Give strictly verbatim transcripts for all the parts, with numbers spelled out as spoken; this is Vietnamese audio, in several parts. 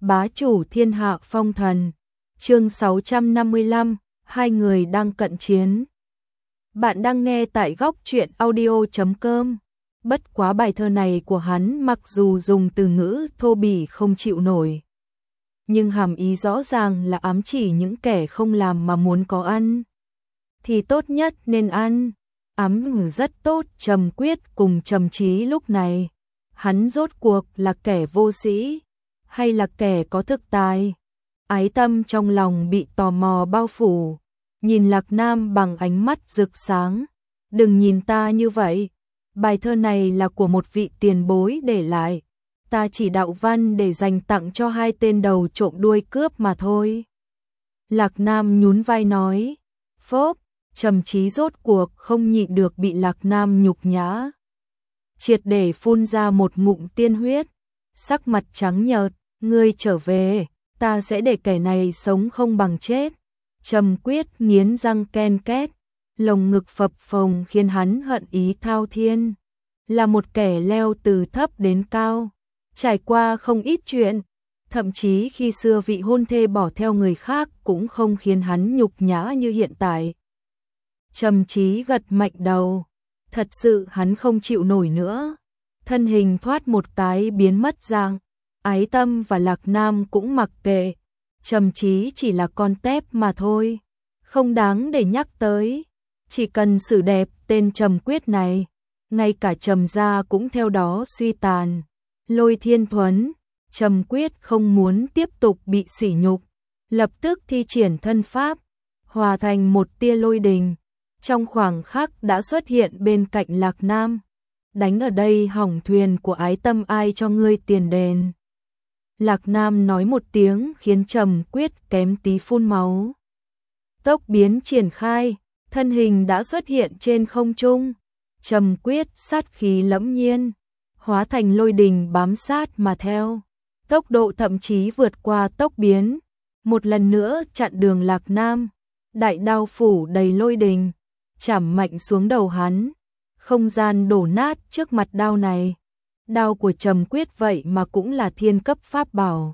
Bá chủ thiên hạ phong thần. Chương sáu trăm năm mươi lăm, hai người đang cận chiến. Bạn đang nghe tại góc truyện audio chấm com. Bất quá bài thơ này của hắn mặc dù dùng từ ngữ thô bỉ không chịu nổi, nhưng hàm ý rõ ràng là ám chỉ những kẻ không làm mà muốn có ăn thì tốt nhất nên ăn. Ám ngữ rất tốt. Trầm Quyết cùng Trầm Chí lúc này, hắn rốt cuộc là kẻ vô sĩ hay là kẻ có thực tài? Ái Tâm trong lòng bị tò mò bao phủ, nhìn Lạc Nam bằng ánh mắt rực sáng. Đừng nhìn ta như vậy, bài thơ này là của một vị tiền bối để lại, ta chỉ đạo văn để dành tặng cho hai tên đầu trộm đuôi cướp mà thôi. Lạc Nam nhún vai nói. Phốp. Trầm Chí rốt cuộc không nhịn được bị Lạc Nam nhục nhã, triệt để phun ra một ngụm tiên huyết, sắc mặt trắng nhợt. Ngươi trở về, ta sẽ để kẻ này sống không bằng chết. Trầm Quyết nghiến răng ken két, lồng ngực phập phồng khiến hắn hận ý thao thiên. Là một kẻ leo từ thấp đến cao, trải qua không ít chuyện, thậm chí khi xưa vị hôn thê bỏ theo người khác cũng không khiến hắn nhục nhã như hiện tại. Trầm Chí gật mạnh đầu, thật sự hắn không chịu nổi nữa, thân hình thoát một cái biến mất dạng. Ái Tâm và Lạc Nam cũng mặc kệ, Trầm Chí chỉ là con tép mà thôi, không đáng để nhắc tới. Chỉ cần xử đẹp tên Trầm Quyết này, ngay cả Trầm gia cũng theo đó suy tàn. Lôi Thiên Thuấn. Trầm Quyết không muốn tiếp tục bị sỉ nhục, lập tức thi triển thân pháp, hòa thành một tia lôi đình, trong khoảng khắc đã xuất hiện bên cạnh Lạc Nam. Đánh ở đây hỏng thuyền của Ái Tâm, ai cho ngươi tiền đền? Lạc Nam nói một tiếng khiến Trầm Quyết kém tí phun máu. Tốc biến triển khai, thân hình đã xuất hiện trên không trung. Trầm Quyết sát khí lẫm nhiên, hóa thành lôi đình bám sát mà theo, tốc độ thậm chí vượt qua tốc biến, một lần nữa chặn đường Lạc Nam. Đại đao phủ đầy lôi đình, chảm mạnh xuống đầu hắn, không gian đổ nát trước mặt đao này. Đao của Trầm Quyết vậy mà cũng là thiên cấp pháp bảo,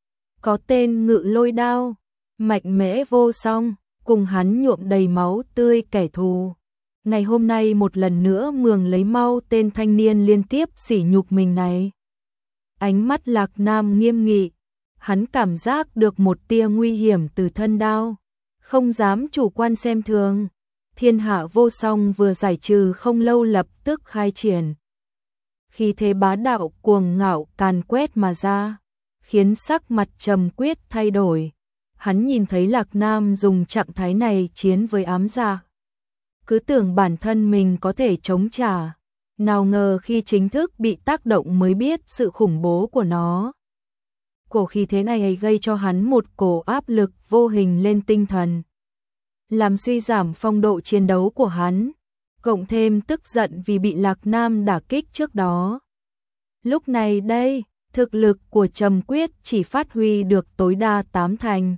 có tên Ngự Lôi Đao, mạnh mẽ vô song, cùng hắn nhuộm đầy máu tươi kẻ thù. Ngày hôm nay một lần nữa mường lấy mau tên thanh niên liên tiếp sỉ nhục mình này. Ánh mắt Lạc Nam nghiêm nghị, hắn cảm giác được một tia nguy hiểm từ thân đao, không dám chủ quan xem thường. Thiên hạ vô song vừa giải trừ không lâu lập tức khai triển, khi thế bá đạo cuồng ngạo càn quét mà ra, khiến sắc mặt Trầm Quyết thay đổi. Hắn nhìn thấy Lạc Nam dùng trạng thái này chiến với ám gia, cứ tưởng bản thân mình có thể chống trả, nào ngờ khi chính thức bị tác động mới biết sự khủng bố của nó. Cổ khí thế này gây cho hắn một cổ áp lực vô hình lên tinh thần, làm suy giảm phong độ chiến đấu của hắn, cộng thêm tức giận vì bị Lạc Nam đả kích trước đó. Lúc này đây, thực lực của Trầm Quyết chỉ phát huy được tối đa tám thành.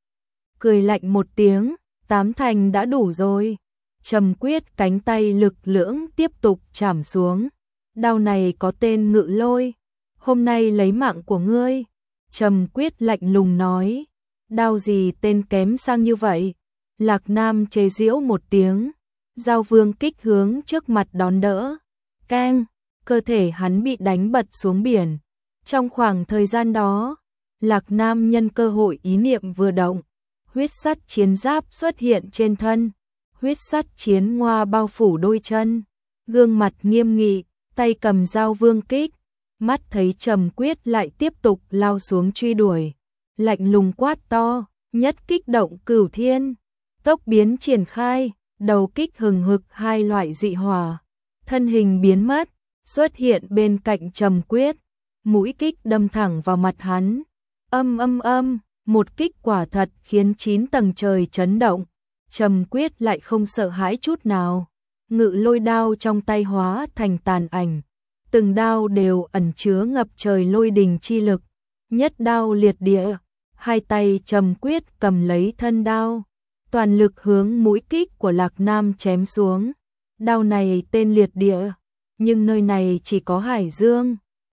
Cười lạnh một tiếng, tám thành đã đủ rồi. Trầm Quyết cánh tay lực lưỡng tiếp tục chảm xuống. Đao này có tên Ngự Lôi, hôm nay lấy mạng của ngươi. Trầm Quyết lạnh lùng nói. Đao gì tên kém sang như vậy? Lạc Nam chế giễu một tiếng, Giao Vương Kích hướng trước mặt đón đỡ. Keng, cơ thể hắn bị đánh bật xuống biển. Trong khoảng thời gian đó, Lạc Nam nhân cơ hội ý niệm vừa động, huyết sắt chiến giáp xuất hiện trên thân, huyết sắt chiến ngoa bao phủ đôi chân, gương mặt nghiêm nghị, tay cầm Giao Vương Kích, mắt thấy Trầm Quyết lại tiếp tục lao xuống truy đuổi, lạnh lùng quát to, nhất kích động cửu thiên, tốc biến triển khai, đầu kích hừng hực hai loại dị hỏa, thân hình biến mất, xuất hiện bên cạnh Trầm Quyết, mũi kích đâm thẳng vào mặt hắn. Âm âm âm, một kích quả thật khiến chín tầng trời chấn động. Trầm Quyết lại không sợ hãi chút nào, Ngự Lôi đao trong tay hóa thành tàn ảnh, từng đao đều ẩn chứa ngập trời lôi đình chi lực, nhất đao liệt địa, hai tay Trầm Quyết cầm lấy thân đao, toàn lực hướng mũi kích của Lạc Nam chém xuống. Đao này tên liệt địa, nhưng nơi này chỉ có hải dương,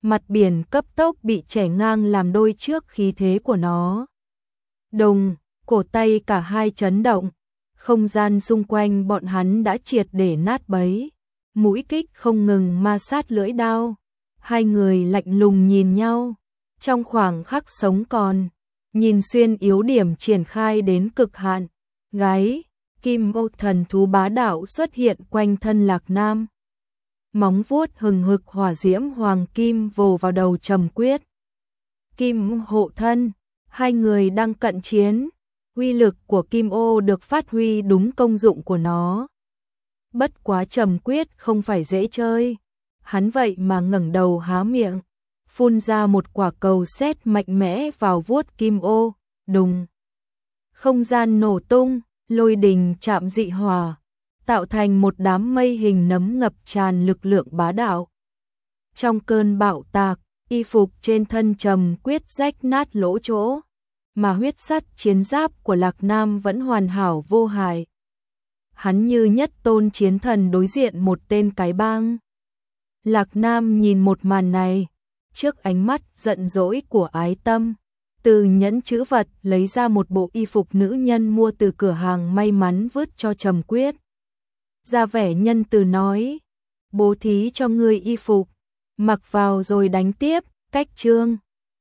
mặt biển cấp tốc bị chẻ ngang làm đôi trước khí thế của nó. Đùng, cổ tay cả hai chấn động, không gian xung quanh bọn hắn đã triệt để nát bấy, mũi kích không ngừng ma sát lưỡi đao. Hai người lạnh lùng nhìn nhau, trong khoảng khắc sống còn, nhìn xuyên yếu điểm triển khai đến cực hạn, gáy, kim ô thần thú bá đạo xuất hiện quanh thân Lạc Nam. Móng vuốt hừng hực hỏa diễm hoàng kim vồ vào đầu Trầm Quyết. Kim hộ thân, hai người đang cận chiến, uy lực của kim ô được phát huy đúng công dụng của nó. Bất quá Trầm Quyết không phải dễ chơi, hắn vậy mà ngẩng đầu há miệng, phun ra một quả cầu sét mạnh mẽ vào vuốt kim ô, đùng. Không gian nổ tung, lôi đình chạm dị hỏa, tạo thành một đám mây hình nấm ngập tràn lực lượng bá đạo. Trong cơn bạo tạc, y phục trên thân Trầm Quyết rách nát lỗ chỗ, mà huyết sắt chiến giáp của Lạc Nam vẫn hoàn hảo vô hại. Hắn như nhất tôn chiến thần đối diện một tên cái bang. Lạc Nam nhìn một màn này, trước ánh mắt giận dỗi của Ái Tâm, từ nhẫn chữ vật lấy ra một bộ y phục nữ nhân mua từ cửa hàng may mắn vứt cho Trầm Quyết. Ra vẻ nhân từ nói, bố thí cho ngươi y phục, mặc vào rồi đánh tiếp, cách chương.